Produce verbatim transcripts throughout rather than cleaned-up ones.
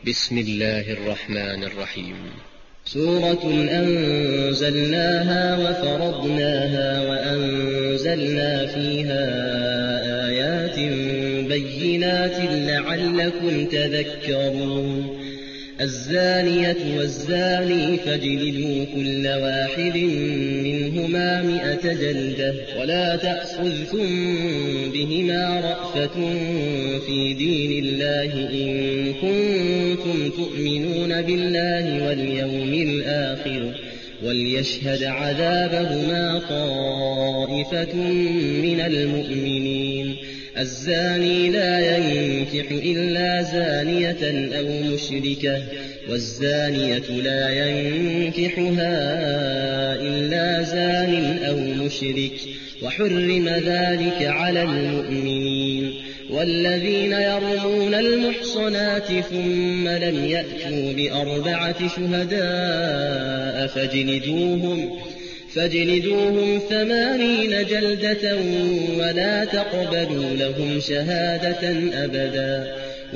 بسم الله الرحمن الرحيم. سورة أنزلناها وفرضناها وأنزلنا فيها آيات بينات لعلكم تذكرون. الزانية والزاني فاجلدوا كل واحد منهما مئة جلدة ولا تأخذكم بهما رأفة في دين الله إن كنتم تؤمنون بالله واليوم الآخر وليشهد عذابهما طائفة من المؤمنين. الزاني لا ينكح إلا زانية أو مشركة والزانية لا ينكحها إلا زان أو مشرك وحرم ذلك على المؤمنين. والذين يرمون المحصنات ثم لم يأتوا بأربعة شهداء فاجلدوهم فاجلدوهم ثمانين جلدة ولا تقبلوا لهم شهادة أبدا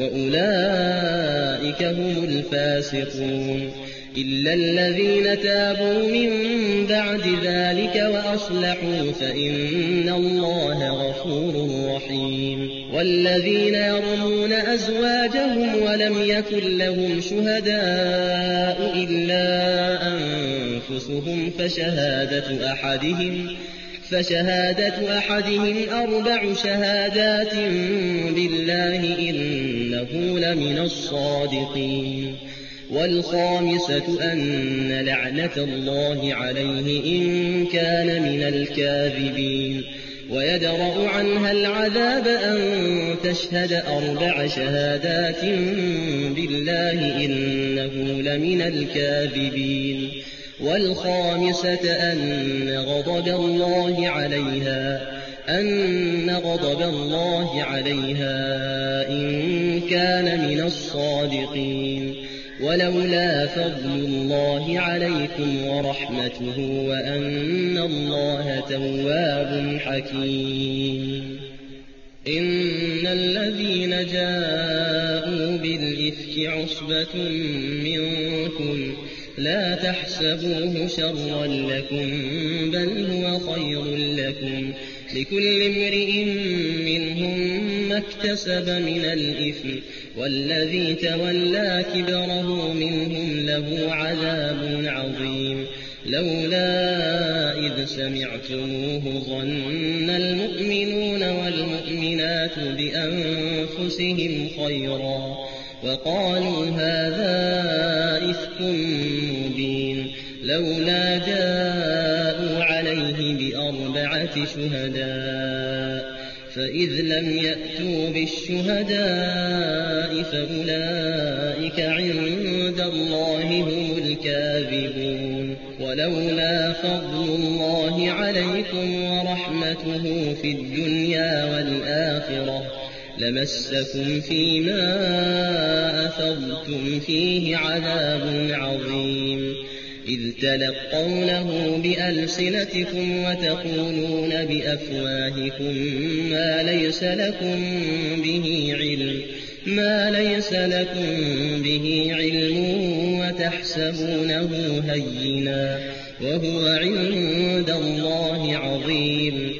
وأولئك هم الفاسقون. إلا الذين تابوا من بعد ذلك وأصلحوا فإن الله غفور رحيم. والذين يرمون أزواجهم ولم يكن لهم شهداء إلا أنفسهم فشهادة أحدهم فشهادة أحدهم أربع شهادات بالله إنه لمن الصادقين. والخامسة أن لعنة الله عليه إن كان من الكاذبين. ويدرأ عنها العذاب أن تشهد أربع شهادات بالله إنه لمن الكاذبين. والخامسة أن غضب الله عليها أن غضب الله عليها إن كان من الصادقين. ولولا فضل الله عليكم ورحمته وأن الله تواب حكيم. إن الذين جاءوا بالإفك عصبة منكم لا تحسبوه شرا لكم بل هو خير لكم لكل امرئ منهم ما اكتسب من الإثم والذي تولى كبره منهم له عذاب عظيم. لولا إذ سمعتموه ظن المؤمنون والمؤمنات بأنفسهم خيرا وقالوا هذا إفك مبين. لولا جاءوا عليه بأربعة شهداء فإذ لم يأتوا بالشهداء فأولئك عند الله هم الكاذبون. ولولا فضل الله عليكم ورحمته في الدنيا والآخرة لمسكم فيما أفضتم فيه عذاب عظيم. إذ تلقونه بألسنتكم وتقولون بأفواهكم ما ليس لكم به علم ما ليس لكم به علم وتحسبونه هينا وهو عند الله عظيم.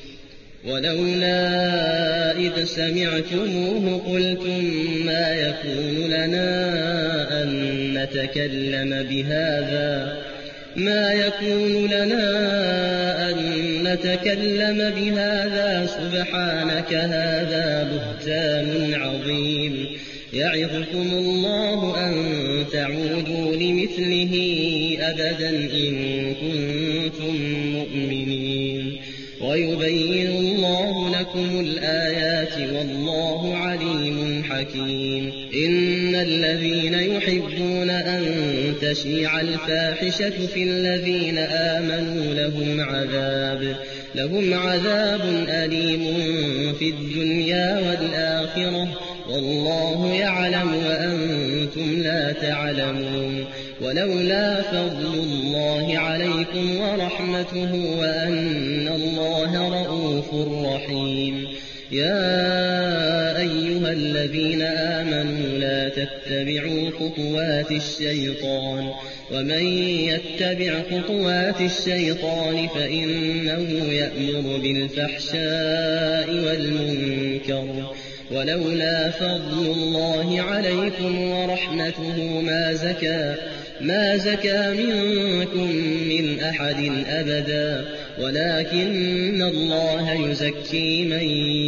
ولولا إذ سمعتموه قلتم ما يكون لنا أن نتكلم بهذا ما يكون لنا أن نتكلم بهذا سبحانك هذا بهتان عظيم. يعظكم الله أن تعودوا لمثله أبدا إن كنتم مؤمنين. ويبين الله لكم الآيات والله عليم حكيم. إن الذين يحبون أن تشيع الفاحشة في الذين آمنوا لهم عذاب لهم عذاب أليم في الدنيا والآخرة والله يعلم وأنتم لا تعلمون. ولولا فضل الله عليكم ورحمته وأن الله رءوف رحيم. يا أيها الذين آمنوا لا تتبعوا خطوات الشيطان ومن يتبع خطوات الشيطان فإنه يأمر بالفحشاء والمنكر ولولا فضل الله عليكم ورحمته ما زكى ما زكى منكم من أحد أبدا ولكن الله يزكي من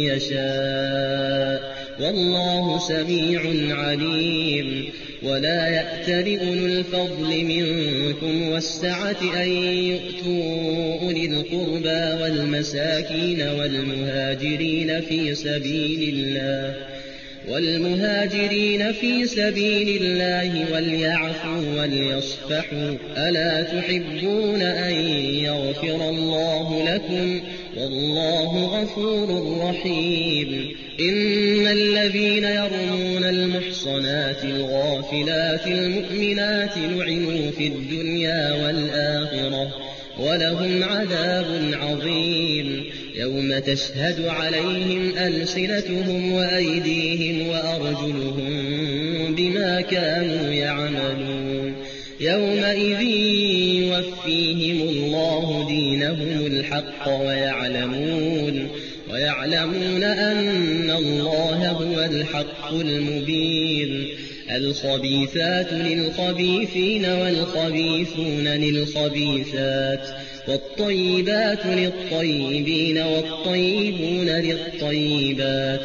يشاء والله سميع عليم. ولا يأتل أولو الفضل منكم والسعة أن يؤتوا أولي القربى والمساكين والمهاجرين في سبيل الله والمهاجرين في سبيل الله وليعفوا وليصفحوا ألا تحبون أن يغفر الله لكم والله غفور رحيم. إن الذين يرمون المحصنات الغافلات المؤمنات لعنوا في الدنيا والآخرة ولهم عذاب عظيم يوم تشهد عليهم ألسنتهم وأيديهم وأرجلهم بما كانوا يعملون يومئذ يوفيهم الله دينهم الحق ويعلمون ويعلمون أن الله هو الحق المبين. الخبيثات للخبيثين والخبيثون للخبيثات والطيبات للطيبين والطيبون للطيبات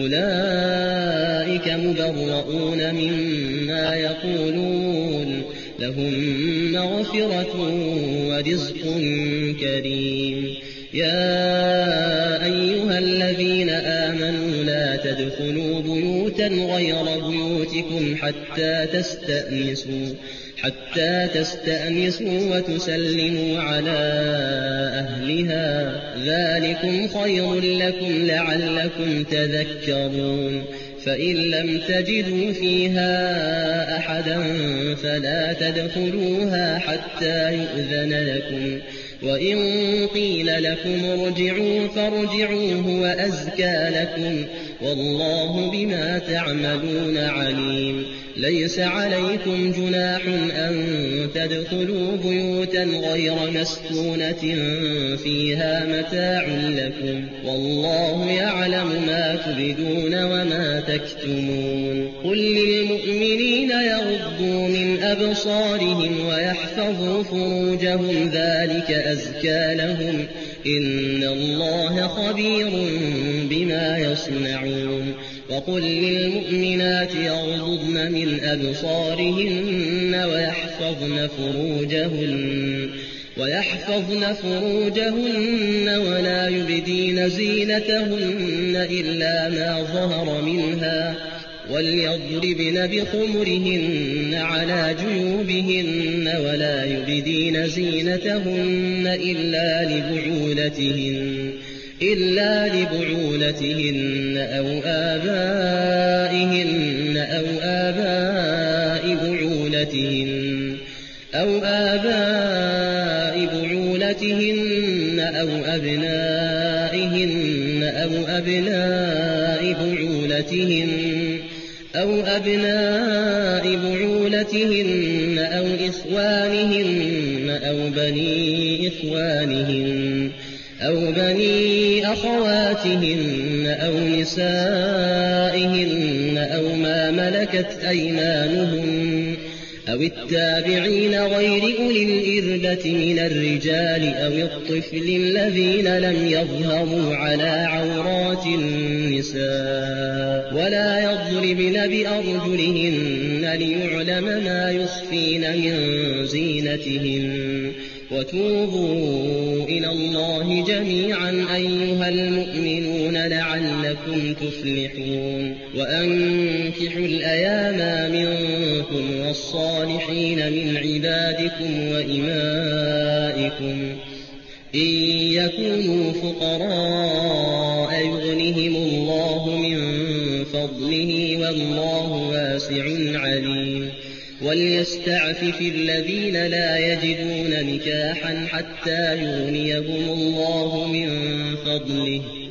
أولئك مبرؤون مما يقولون لهم مغفرة ورزق كريم. يا أيها الذين آمنوا لا تدخلوا بيوتا غير بيوتكم حتى تستأنسوا حتى تستأنسوا وتسلموا على أهلها ذلكم خير لكم لعلكم تذكرون. فإن لم تجدوا فيها أحدا فلا تدخلوها حتى يؤذن لكم وإن قيل لكم ارجعوا فارجعوا هو أزكى لكم والله بما تعملون عليم. ليس عليكم جناح أن تدخلوا بيوتا غير مسكونة فيها متاع لكم والله يعلم ما تبدون وما تكتمون. قل للمؤمنين يغضوا من أبصارهم ويحفظوا فروجهم ذلك أزكى لهم إن الله خبير بما يصنعون. وقل للمؤمنات يغضضن من أبصارهن ويحفظن فروجهن ويحفظن فروجهن ولا يبدين زينتهن إلا ما ظهر منها وليضربن بخمرهن على جيوبهن ولا يبدين زينتهن إلا لبعولتهن إلا لبعولتهن أو آبائهن أو آباء بعولتهن أو آباء بعولتهن أو أبنائهن أو أبناء بعولتهن أو أبناء بعولتهن أو إخوانهن أو بني إخوانهن أو بني أخواتهن أو نسائهن أو ما ملكت أيمانهن أو التابعين غير أولي الإربة من الرجال أو الطفل الذين لم يظهروا على عورات النساء ولا يضربن بأرجلهن ليعلم ما يخفين من زينتهن. وتوبوا إلى الله جميعا أيها المؤمنون لعلكم تفلحون. وأنكحوا الأيام منكم والصالحين من عبادكم وإمائكم إن يكونوا فقراء يغنهم الله من فضله والله واسع عليم. وليستعفف الذين لا يجدون نكاحا حتى يغنيهم الله من فضله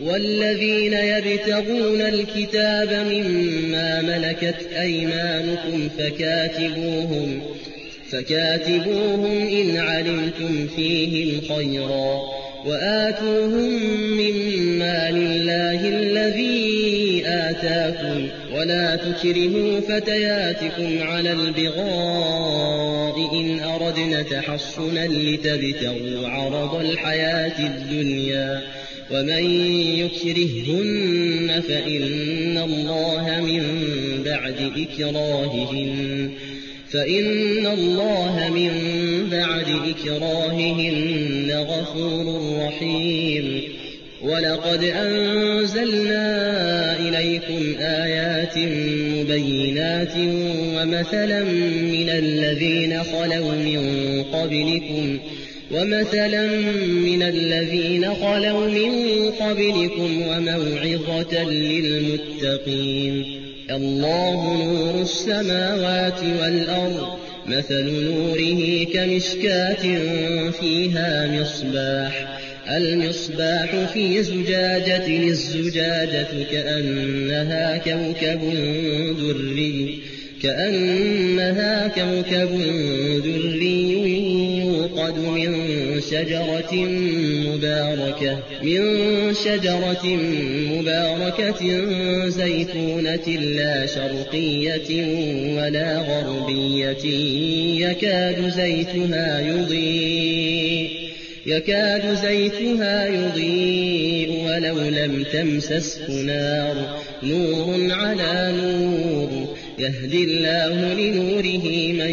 والذين يبتغون الكتاب مما ملكت أيمانكم فكاتبوهم فكاتبوهم إن علمتم فيهم خيرا وآتوهم مما لله الذي آتاكم ولا تكرهوا فتياتكم على البغاء إن أردنا تحصنا لتبتغوا عرض الحياة الدنيا ومن يكرههن فإن الله من بعد إكراههن فإن الله من بعد إكراههن غفور رحيم ولقد أنزلنا إليكم آيات مبينات ومثلا من الذين خلوا من قبلكم ومثلا من الذين خلوا من قبلكم وموعظة للمتقين الله نور السماوات والأرض مثل نوره كمشكاة فيها مصباح المصباح في زجاجة الزجاجة كأنها كوكب دري كأنها كوكب دري يوقد من شجرة مباركة من شجرة مباركة زيتونة لا شرقية ولا غربية يكاد زيتها يضيء يكاد زيتها يضيء ولو لم تمسسه نار نور على نور يهدي الله لنوره من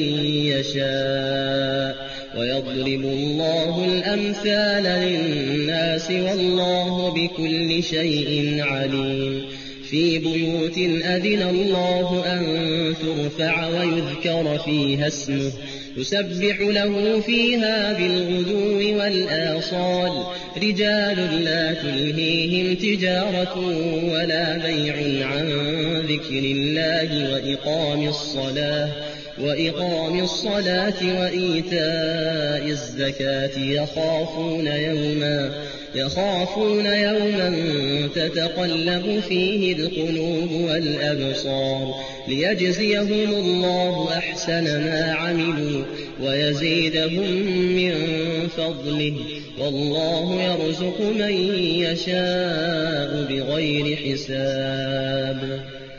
يشاء ويضرب الله الأمثال للناس والله بكل شيء عليم في بيوت أذن الله أن ترفع ويذكر فيها اسمه يسبح له فيها بالغدو والآصال رجال لا تلهيهم تجارة ولا بيع عن ذكر الله وإقام الصلاة وإقام الصلاة وإيتاء الزكاة يخافون يوما يخافون يوما تتقلب فيه القلوب والأبصار ليجزيهم الله أحسن ما عملوا ويزيدهم من فضله والله يرزق من يشاء بغير حساب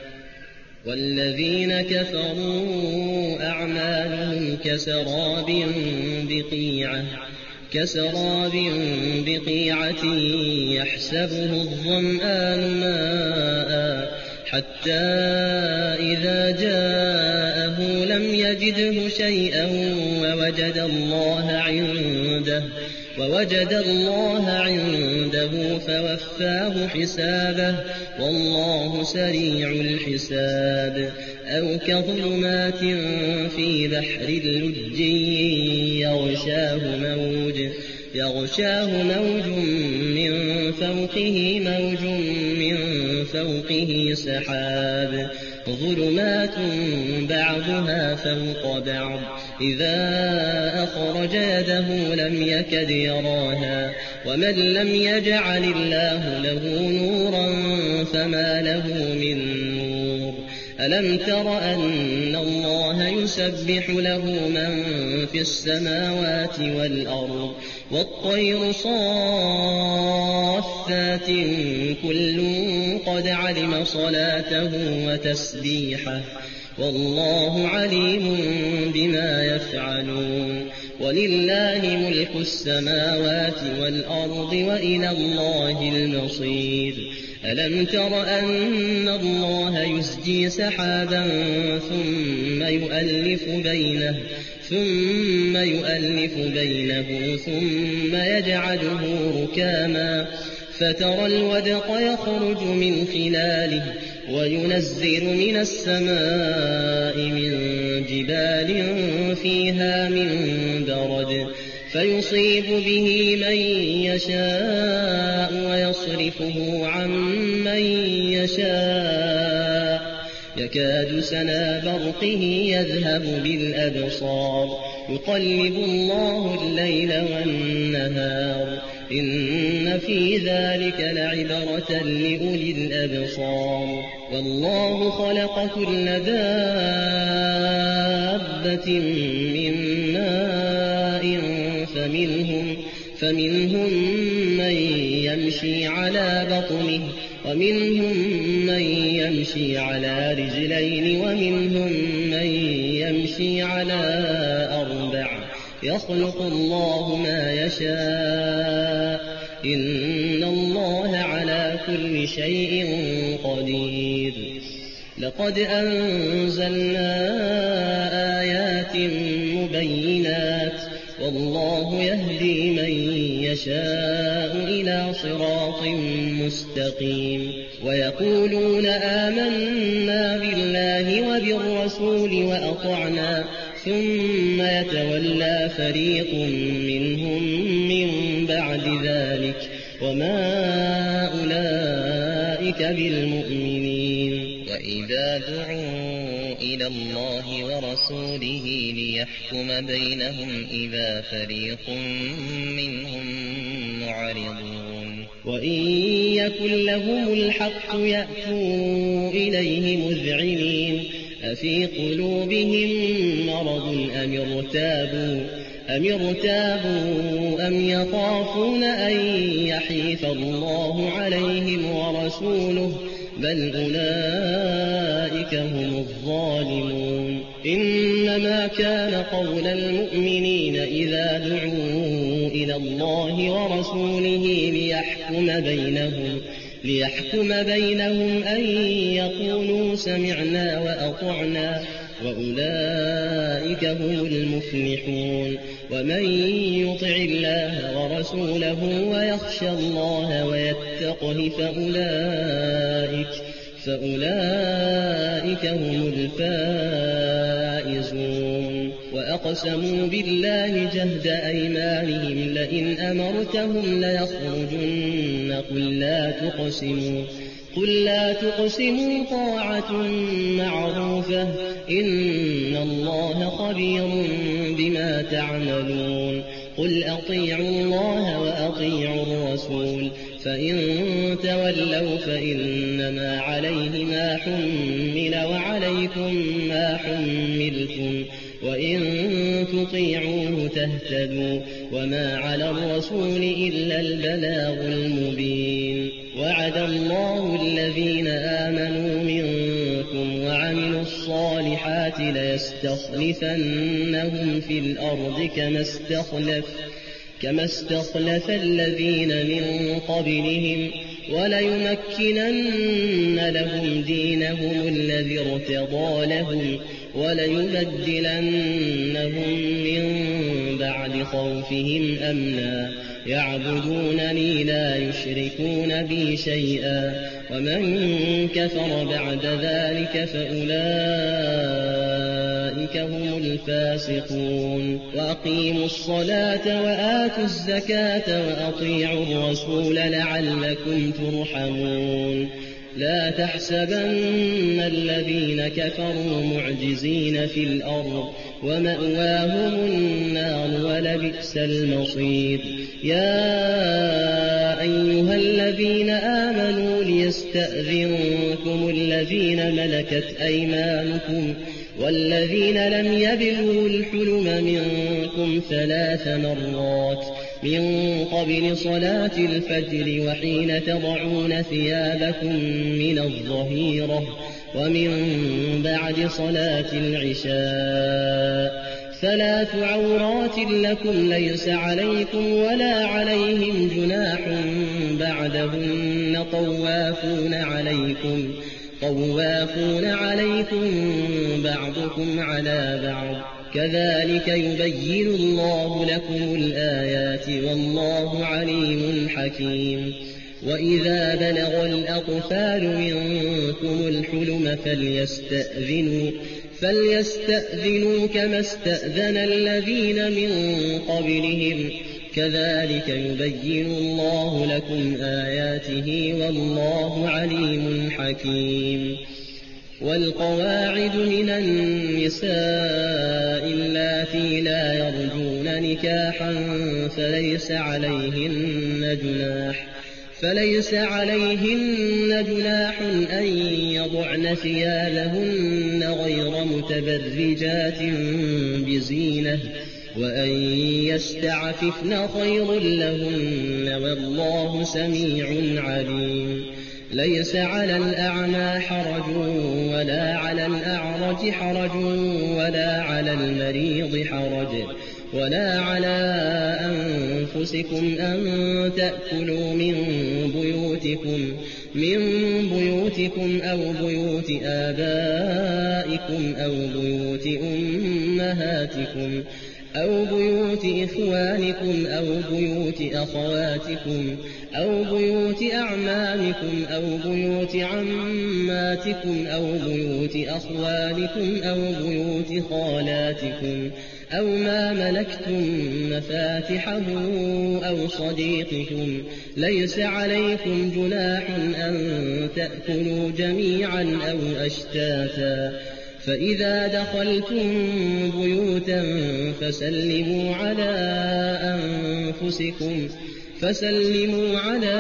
والذين كفروا أعمالهم كسراب بقيعة كسراب بقيعة يحسبه الظمآن ماء حتى إذا جاءه لم يجده شيئا ووجد الله عنده ووجد الله عنده فوفاه حسابه والله سريع الحساب أو كظلمات في بحر اللج يغشاه موج يغشاه موج من فوقه موج من فوقه سحاب ظلمات بعضها فوق بعض إذا أخرج يده لم يكد يراها ومن لم يجعل الله له نورا فما له من نور ألم تر أن الله يسبح له من في السماوات والأرض والطير صافات كل قد علم صلاته وتسبيحه والله عليم بما يفعلون ولله ملك السماوات والأرض وإلى الله المصير ألم تر أن الله يزجي سحابا ثم يؤلف بينه ثم يؤلف بينه ثم يجعله ركاما فترى الودق يخرج من خلاله وينزل من السماء من جبال فيها من برد فيصيب به من يشاء ويصرفه عن من يشاء يكاد سنا برقه يذهب بالأبصار يقلب الله الليل والنهار إن في ذلك لعبرة لأولي الأبصار والله خلق كل دابة من ماء فمنهم, فمنهم من يمشي على بطنه ومنهم من يمشي على رجلين ومنهم من يمشي على أربع يخلق الله ما يشاء إن الله على كل شيء قدير لقد أنزلنا آيات مبينات والله يهدي من يشاء إلى صراط مستقيم ويقولون آمنا بالله وبالرسول وأطعنا ثم يتولى فريق منهم من بعد ذلك وما أولئك بالمؤمنين وإذا دعوا إلى الله ورسوله ليحكم بينهم إذا فريق منهم معرضون وإن يكن لهم الحق يأتوا إليه مذعنين أفي قلوبهم مرض أم ارتابوا أم ارتابوا أم يخافون أن يحيف الله عليهم ورسوله بل أولئك هم الظالمون إنما كان قول المؤمنين إذا دعوا إلى الله ورسوله ليحكم بينهم ليحكم بينهم أن يقولوا سمعنا وأطعنا وأولئك هم المفلحون ومن يطع الله ورسوله ويخشى الله ويتقه فأولئك, فأولئك هم الفائزون وأقسموا بالله جهد أيمانهم لئن أمرتهم ليخرجن قل لا تقسموا قل لا تقسموا طاعة معروفة إن الله خبير بما تعملون قل أطيعوا الله وأطيعوا الرسول فإن تولوا فإنما عليه ما حمل وعليكم ما حملتم وإن تطيعوه تهتدوا وما على الرسول إلا البلاغ المبين وعد الله الذين آمنوا منكم وعملوا الصالحات ليستخلفنهم في الأرض كما استخلف كما استخلف الذين من قبلهم وليمكنن لهم دينهم الذي ارتضى لهم وليبدلنهم من بعد خوفهم أمنا يعبدونني لا يشركون بي شيئا ومن كفر بعد ذلك فأولئك هم الفاسقون وأقيموا الصلاة وآتوا الزكاة وأطيعوا الرسول لعلكم ترحمون لا تحسبن الذين كفروا معجزين في الأرض ومأواهم النار ولبئس المصير يا أيها الذين آمنوا ليستأذنكم الذين ملكت أيمانكم والذين لم يبلغوا الحلم منكم ثلاث مرات من قبل صلاة الفجر وحين تضعون ثيابكم من الظهيرة ومن بعد صلاة العشاء ثلاث عورات لكم ليس عليكم ولا عليهم جناح بعدهن طوافون عليكم طوافون عليكم بعضكم على بعض كذلك يبين الله لكم الآيات والله عليم حكيم وإذا بلغ الأطفال منكم الحلم فليستأذنوا فليستأذنوا كما استأذن الذين من قبلهم كذلك يبين الله لكم آياته والله عليم حكيم والقواعد من النساء اللاتي لا يرجون نكاحا فليس عليهن جناح فليس عليهن جناح أن يضعن ثيابهن غير متبرجات بزينة وأن يستعففن خير لهن والله سميع عليم. ليس على الأعمى حرج ولا على الأعرج حرج ولا على المريض حرج ولا على أنفسكم أن تأكلوا من بيوتكم من بيوتكم أو بيوت آبائكم أو بيوت أمهاتكم أو بيوت إخوانكم أو بيوت أخواتكم أو بيوت أعمامكم أو بيوت عماتكم أو بيوت أخوالكم أو بيوت خالاتكم أو ما ملكتم مفاتحه أو صديقكم. ليس عليكم جناح أن تأكلوا جميعا أو أشتاتا فإذا دخلتم بيوتا فسلموا على أنفسكم فسلموا على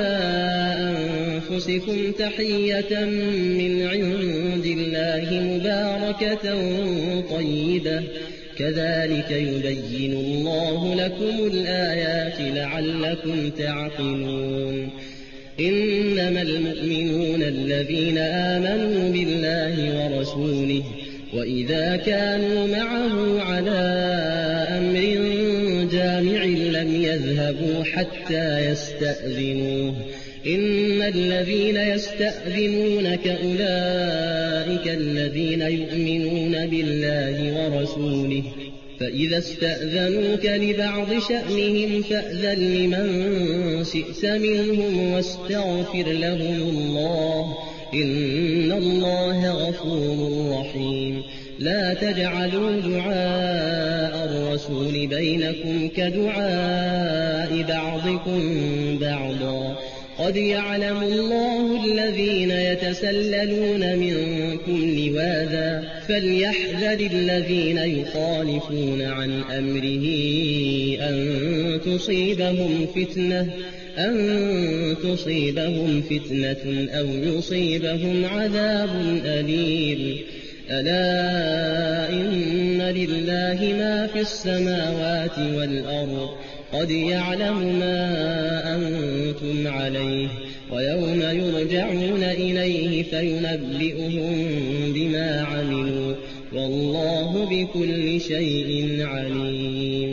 أنفسكم تحية من عند الله مباركة طيبة كذلك يبين الله لكم الآيات لعلكم تعقلون. إنما المؤمنون الذين آمنوا بالله ورسوله وإذا كانوا معه على أمر جامع لم يذهبوا حتى يستأذنوه. إن الذين يستأذنونك أولئك الذين يؤمنون بالله ورسوله فإذا استأذنوك لبعض شأنهم فأذن لمن شئت منهم واستغفر لهم الله إن الله غفور رحيم. لا تجعلوا دعاء الرسول بينكم كدعاء بعضكم بعضا قد يعلم الله الذين يتسللون منكم لواذا فليحذر الذين يخالفون عن أمره أن تصيبهم فتنة أن تصيبهم فتنة أو يصيبهم عذاب أليم. ألا إن لله ما في السماوات والأرض قد يعلم ما أنتم عليه ويوم يرجعون إليه فينبئهم بما عملوا والله بكل شيء عليم.